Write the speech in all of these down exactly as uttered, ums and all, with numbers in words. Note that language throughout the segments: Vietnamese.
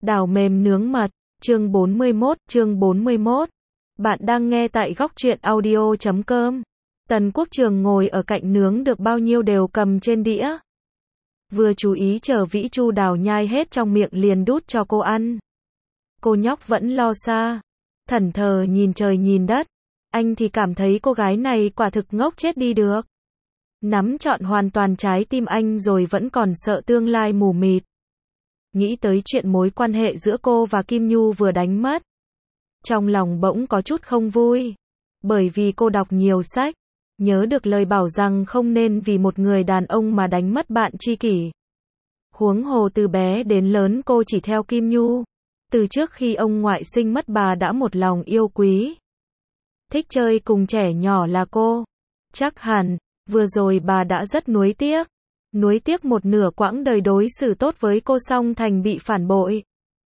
Đào mềm nướng mật, chương bốn mươi mốt, chương bốn mươi mốt. Bạn đang nghe tại góc truyện audio chấm com. Tần Quốc Trường ngồi ở cạnh nướng được bao nhiêu đều cầm trên đĩa. Vừa chú ý chờ Vĩ Chu Đào nhai hết trong miệng liền đút cho cô ăn. Cô nhóc vẫn lo xa, thẫn thờ nhìn trời nhìn đất. Anh thì cảm thấy cô gái này quả thực ngốc chết đi được. Nắm trọn hoàn toàn trái tim anh rồi vẫn còn sợ tương lai mù mịt. Nghĩ tới chuyện mối quan hệ giữa cô và Kim Nhu vừa đánh mất. Trong lòng bỗng có chút không vui. Bởi vì cô đọc nhiều sách, nhớ được lời bảo rằng không nên vì một người đàn ông mà đánh mất bạn tri kỷ. Huống hồ từ bé đến lớn cô chỉ theo Kim Nhu. Từ trước khi ông ngoại sinh mất bà đã một lòng yêu quý. Thích chơi cùng trẻ nhỏ là cô. Chắc hẳn, vừa rồi bà đã rất nuối tiếc. Nuối tiếc một nửa quãng đời đối xử tốt với cô xong thành bị phản bội.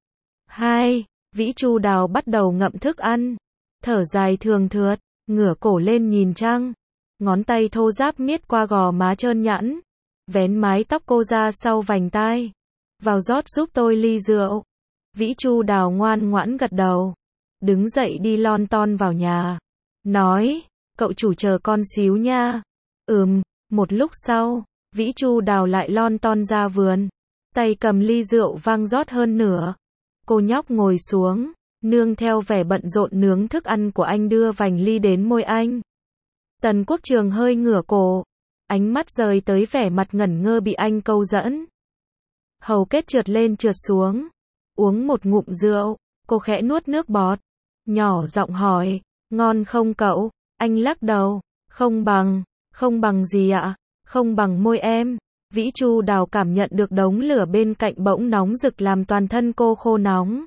Hai, Vĩ Chu Đào bắt đầu ngậm thức ăn. Thở dài thường thượt, ngửa cổ lên nhìn trăng. Ngón tay thô ráp miết qua gò má trơn nhẵn. Vén mái tóc cô ra sau vành tai. Vào rót giúp tôi ly rượu. Vĩ Chu Đào ngoan ngoãn gật đầu. Đứng dậy đi lon ton vào nhà. Nói, cậu chủ chờ con xíu nha. Ừm, một lúc sau. Vĩ Chu Đào lại lon ton ra vườn. Tay cầm ly rượu vang rót hơn nửa. Cô nhóc ngồi xuống, nương theo vẻ bận rộn nướng thức ăn của anh đưa vành ly đến môi anh. Tần Quốc Trường hơi ngửa cổ. Ánh mắt rời tới vẻ mặt ngẩn ngơ bị anh câu dẫn. Hầu kết trượt lên trượt xuống. Uống một ngụm rượu, cô khẽ nuốt nước bọt. Nhỏ giọng hỏi, ngon không cậu? Anh lắc đầu, không bằng, không bằng gì ạ? Không bằng môi em. Vĩ Chu Đào cảm nhận được đống lửa bên cạnh bỗng nóng rực làm toàn thân cô khô nóng.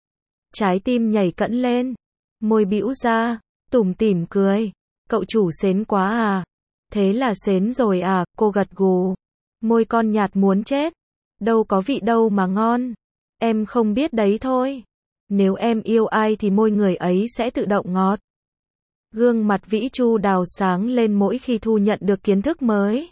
Trái tim nhảy cẫng lên. Môi bĩu ra, tủm tỉm cười. Cậu chủ sến quá à? Thế là sến rồi à? Cô gật gù. Môi con nhạt muốn chết. Đâu có vị đâu mà ngon. Em không biết đấy thôi. Nếu em yêu ai thì môi người ấy sẽ tự động ngọt. Gương mặt Vĩ Chu Đào sáng lên mỗi khi thu nhận được kiến thức mới.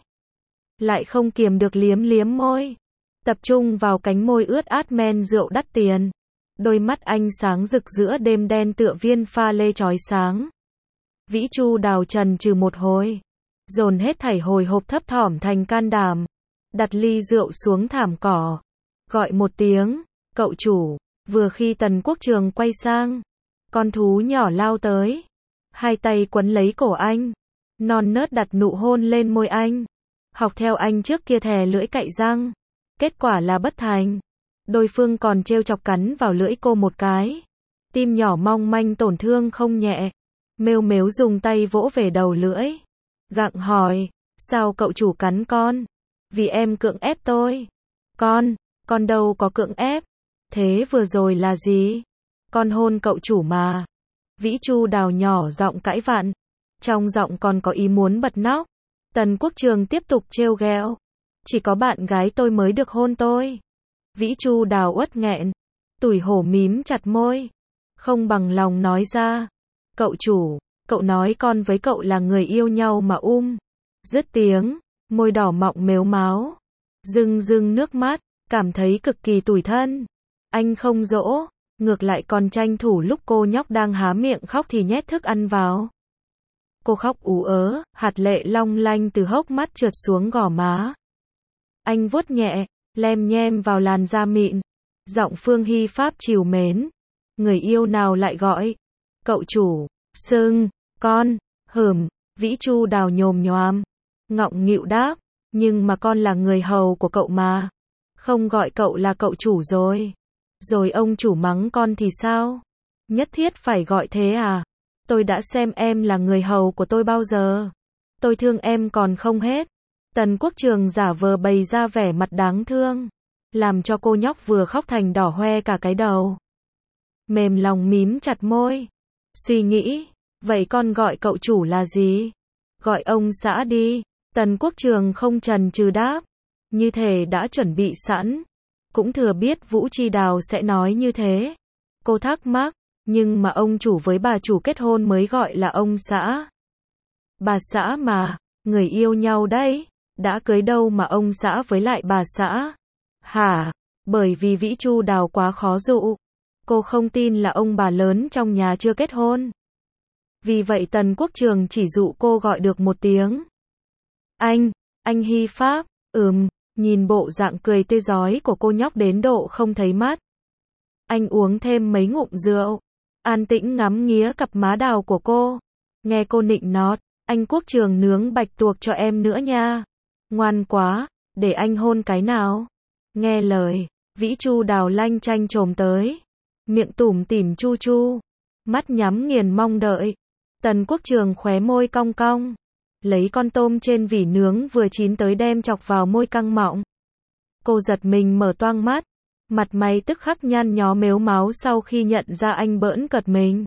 Lại không kiềm được liếm liếm môi. Tập trung vào cánh môi ướt át men rượu đắt tiền. Đôi mắt anh sáng rực giữa đêm đen tựa viên pha lê chói sáng. Vĩ Chu Đào trần trừ một hồi. Dồn hết thảy hồi hộp thấp thỏm thành can đảm. Đặt ly rượu xuống thảm cỏ. Gọi một tiếng, cậu chủ. Vừa khi Tần Quốc Trường quay sang. Con thú nhỏ lao tới. Hai tay quấn lấy cổ anh. Non nớt đặt nụ hôn lên môi anh. Học theo anh trước kia thè lưỡi cạy răng. Kết quả là bất thành. Đối phương còn trêu chọc cắn vào lưỡi cô một cái. Tim nhỏ mong manh tổn thương không nhẹ. Mêu mếu dùng tay vỗ về đầu lưỡi. Gặng hỏi, sao cậu chủ cắn con? Vì em cưỡng ép tôi. Con, con đâu có cưỡng ép. Thế vừa rồi là gì? Con hôn cậu chủ mà. Vĩ Chu Đào nhỏ giọng cãi vặn. Trong giọng còn có ý muốn bật nóc. Tần Quốc Trường tiếp tục trêu ghẹo. Chỉ có bạn gái tôi mới được hôn tôi. Vĩ Chu Đào uất nghẹn. Tủi hổ mím chặt môi. Không bằng lòng nói ra. Cậu chủ, cậu nói con với cậu là người yêu nhau mà um. Dứt tiếng, môi đỏ mọng mếu máo. Rưng rưng nước mắt, cảm thấy cực kỳ tủi thân. Anh không dỗ, ngược lại còn tranh thủ lúc cô nhóc đang há miệng khóc thì nhét thức ăn vào. Cô khóc ú ớ, hạt lệ long lanh từ hốc mắt trượt xuống gò má. Anh vuốt nhẹ, lem nhem vào làn da mịn. Giọng Phương Hy Pháp trìu mến. Người yêu nào lại gọi? Cậu chủ, sưng, con, hửm, Vĩ Chu Đào nhồm nhoàm. Ngọng nghịu đáp, nhưng mà con là người hầu của cậu mà. Không gọi cậu là cậu chủ rồi. Rồi ông chủ mắng con thì sao? Nhất thiết phải gọi thế à? Tôi đã xem em là người hầu của tôi bao giờ. Tôi thương em còn không hết. Tần Quốc Trường giả vờ bày ra vẻ mặt đáng thương. Làm cho cô nhóc vừa khóc thành đỏ hoe cả cái đầu. Mềm lòng mím chặt môi. Suy nghĩ, vậy con gọi cậu chủ là gì? Gọi ông xã đi. Tần Quốc Trường không chần chừ đáp. Như thể đã chuẩn bị sẵn. Cũng thừa biết Vũ Chi Đào sẽ nói như thế. Cô thắc mắc. Nhưng mà ông chủ với bà chủ kết hôn mới gọi là ông xã. Bà xã mà, người yêu nhau đấy. Đã cưới đâu mà ông xã với lại bà xã. Hả? Bởi vì Vĩ Chu Đào quá khó dụ. Cô không tin là ông bà lớn trong nhà chưa kết hôn. Vì vậy Tần Quốc Trường chỉ dụ cô gọi được một tiếng. Anh, anh Hy Pháp, ừm, nhìn bộ dạng cười tươi rói của cô nhóc đến độ không thấy mắt. Anh uống thêm mấy ngụm rượu, an tĩnh ngắm nghía cặp má đào của cô. Nghe cô nịnh nót, anh Quốc Trường nướng bạch tuộc cho em nữa nha. Ngoan quá, để anh hôn cái nào. Nghe lời, Vĩ Chu Đào lanh chanh chồm tới. Miệng tủm tỉm chu chu, mắt nhắm nghiền mong đợi. Tần Quốc Trường khóe môi cong cong, lấy con tôm trên vỉ nướng vừa chín tới đem chọc vào môi căng mọng. Cô giật mình mở toang mắt, mặt mày tức khắc nhăn nhó mếu máu sau khi nhận ra anh bỡn cợt mình.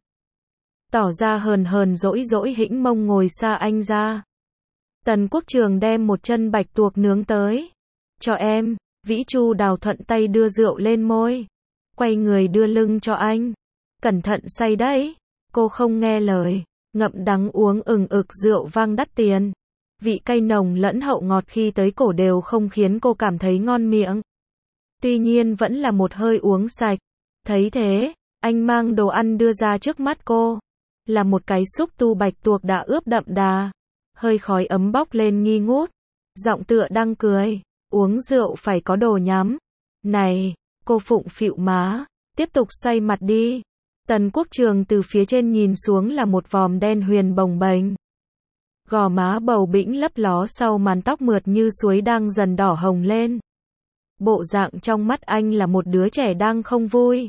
Tỏ ra hờn hờn dỗi dỗi hĩnh mông ngồi xa anh ra. Tần Quốc Trường đem một chân bạch tuộc nướng tới. Cho em, Vĩ Chu Đào thuận tay đưa rượu lên môi. Quay người đưa lưng cho anh. Cẩn thận say đấy. Cô không nghe lời. Ngậm đắng uống ừng ực rượu vang đắt tiền. Vị cay nồng lẫn hậu ngọt khi tới cổ đều không khiến cô cảm thấy ngon miệng. Tuy nhiên vẫn là một hơi uống sạch. Thấy thế, anh mang đồ ăn đưa ra trước mắt cô. Là một cái xúc tu bạch tuộc đã ướp đậm đà. Hơi khói ấm bốc lên nghi ngút. Giọng tựa đang cười. Uống rượu phải có đồ nhắm. Này, cô phụng phịu má. Tiếp tục xoay mặt đi. Tần Quốc Trường từ phía trên nhìn xuống là một vòm đen huyền bồng bềnh. Gò má bầu bĩnh lấp ló sau màn tóc mượt như suối đang dần đỏ hồng lên. Bộ dạng trong mắt anh là một đứa trẻ đang không vui.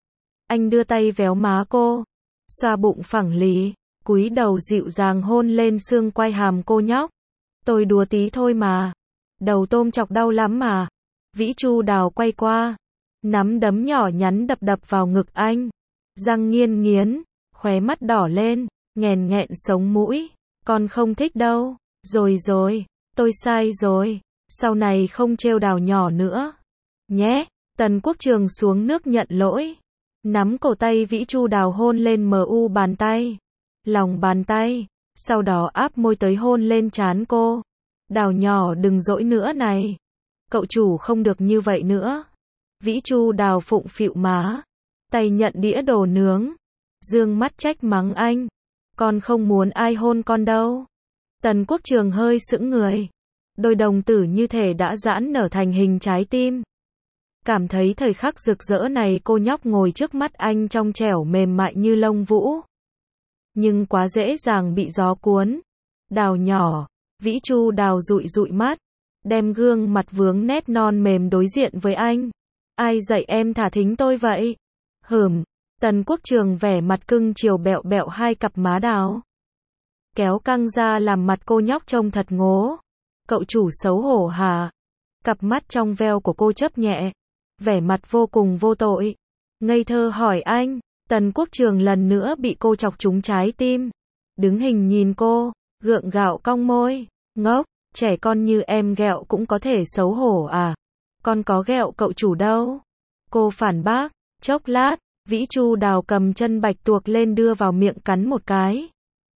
Anh đưa tay véo má cô, xoa bụng phẳng lì, cúi đầu dịu dàng hôn lên xương quai hàm cô nhóc. Tôi đùa tí thôi mà. Đầu tôm chọc đau lắm mà. Vĩ Chu Đào quay qua, nắm đấm nhỏ nhắn đập đập vào ngực anh. Răng nghiến nghiến, khóe mắt đỏ lên, nghèn nghẹn sống mũi. Con không thích đâu. Rồi rồi, tôi sai rồi. Sau này không trêu Đào nhỏ nữa. Nhé. Tần Quốc Trường xuống nước nhận lỗi. Nắm cổ tay Vĩ Chu Đào hôn lên mờ u bàn tay. Lòng bàn tay. Sau đó áp môi tới hôn lên trán cô. Đào nhỏ đừng dỗi nữa này. Cậu chủ không được như vậy nữa. Vĩ Chu Đào phụng phịu má. Tay nhận đĩa đồ nướng. Dương mắt trách mắng anh. Con không muốn ai hôn con đâu. Tần Quốc Trường hơi sững người. Đôi đồng tử như thể đã giãn nở thành hình trái tim. Cảm thấy thời khắc rực rỡ này cô nhóc ngồi trước mắt anh trong trẻo mềm mại như lông vũ. Nhưng quá dễ dàng bị gió cuốn. Đào nhỏ. Vĩ Chu Đào dụi dụi mắt. Đem gương mặt vướng nét non mềm đối diện với anh. Ai dạy em thả thính tôi vậy? Hửm. Tần Quốc Trường vẻ mặt cưng chiều bẹo bẹo hai cặp má đào. Kéo căng ra làm mặt cô nhóc trông thật ngố. Cậu chủ xấu hổ hả? Cặp mắt trong veo của cô chớp nhẹ. Vẻ mặt vô cùng vô tội. Ngây thơ hỏi anh. Tần Quốc Trường lần nữa bị cô chọc trúng trái tim. Đứng hình nhìn cô, gượng gạo cong môi. Ngốc, trẻ con như em ghẹo cũng có thể xấu hổ à? Con có ghẹo cậu chủ đâu. Cô phản bác. Chốc lát, Vĩ Chu Đào cầm chân bạch tuộc lên đưa vào miệng cắn một cái.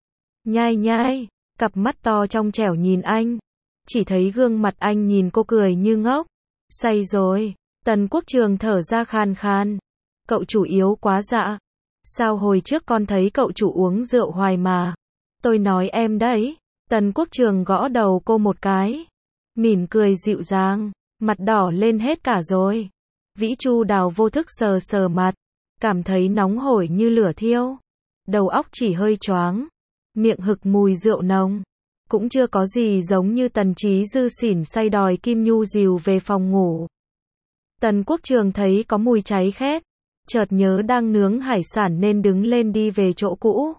Nhai nhai, cặp mắt to trong trẻo nhìn anh. Chỉ thấy gương mặt anh nhìn cô cười như ngốc. Say rồi. Tần Quốc Trường thở ra khan khan. Cậu chủ yếu quá dạ. Sao hồi trước con thấy cậu chủ uống rượu hoài mà. Tôi nói em đấy. Tần Quốc Trường gõ đầu cô một cái. Mỉm cười dịu dàng. Mặt đỏ lên hết cả rồi. Vĩ Chu Đào vô thức sờ sờ mặt. Cảm thấy nóng hổi như lửa thiêu. Đầu óc chỉ hơi choáng. Miệng hực mùi rượu nồng. Cũng chưa có gì giống như Tần Trí Dư xỉn say đòi Kim Nhu dìu về phòng ngủ. Tần Quốc Trường thấy có mùi cháy khét. Chợt nhớ đang nướng hải sản nên đứng lên đi về chỗ cũ.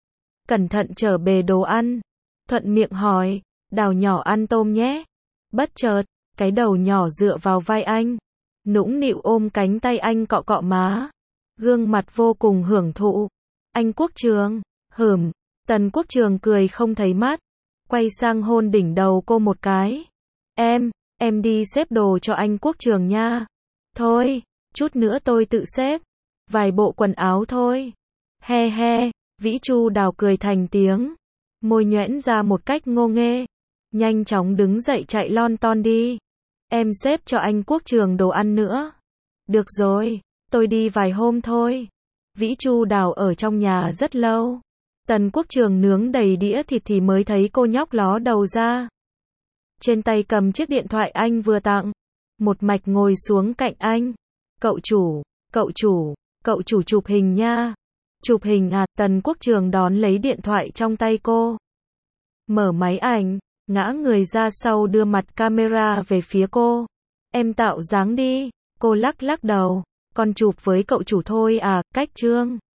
Cẩn thận trở bề đồ ăn. Thuận miệng hỏi. Đào nhỏ ăn tôm nhé. Bất chợt, cái đầu nhỏ dựa vào vai anh. Nũng nịu ôm cánh tay anh cọ cọ má. Gương mặt vô cùng hưởng thụ. Anh Quốc Trường. Hửm. Tần Quốc Trường cười không thấy mắt. Quay sang hôn đỉnh đầu cô một cái. Em, em đi xếp đồ cho anh Quốc Trường nha. Thôi, chút nữa tôi tự xếp. Vài bộ quần áo thôi. He he, Vĩ Chu Đào cười thành tiếng. Môi nhoẻn ra một cách ngô nghê. Nhanh chóng đứng dậy chạy lon ton đi. Em xếp cho anh Quốc Trường đồ ăn nữa. Được rồi, tôi đi vài hôm thôi. Vĩ Chu Đào ở trong nhà rất lâu. Tần Quốc Trường nướng đầy đĩa thịt thì mới thấy cô nhóc ló đầu ra. Trên tay cầm chiếc điện thoại anh vừa tặng. Một mạch ngồi xuống cạnh anh. Cậu chủ, cậu chủ, cậu chủ chụp hình nha. Chụp hình à? Tần Quốc Trường đón lấy điện thoại trong tay cô. Mở máy ảnh, ngã người ra sau đưa mặt camera về phía cô. Em tạo dáng đi. Cô lắc lắc đầu. Con chụp với cậu chủ thôi à, cách trương.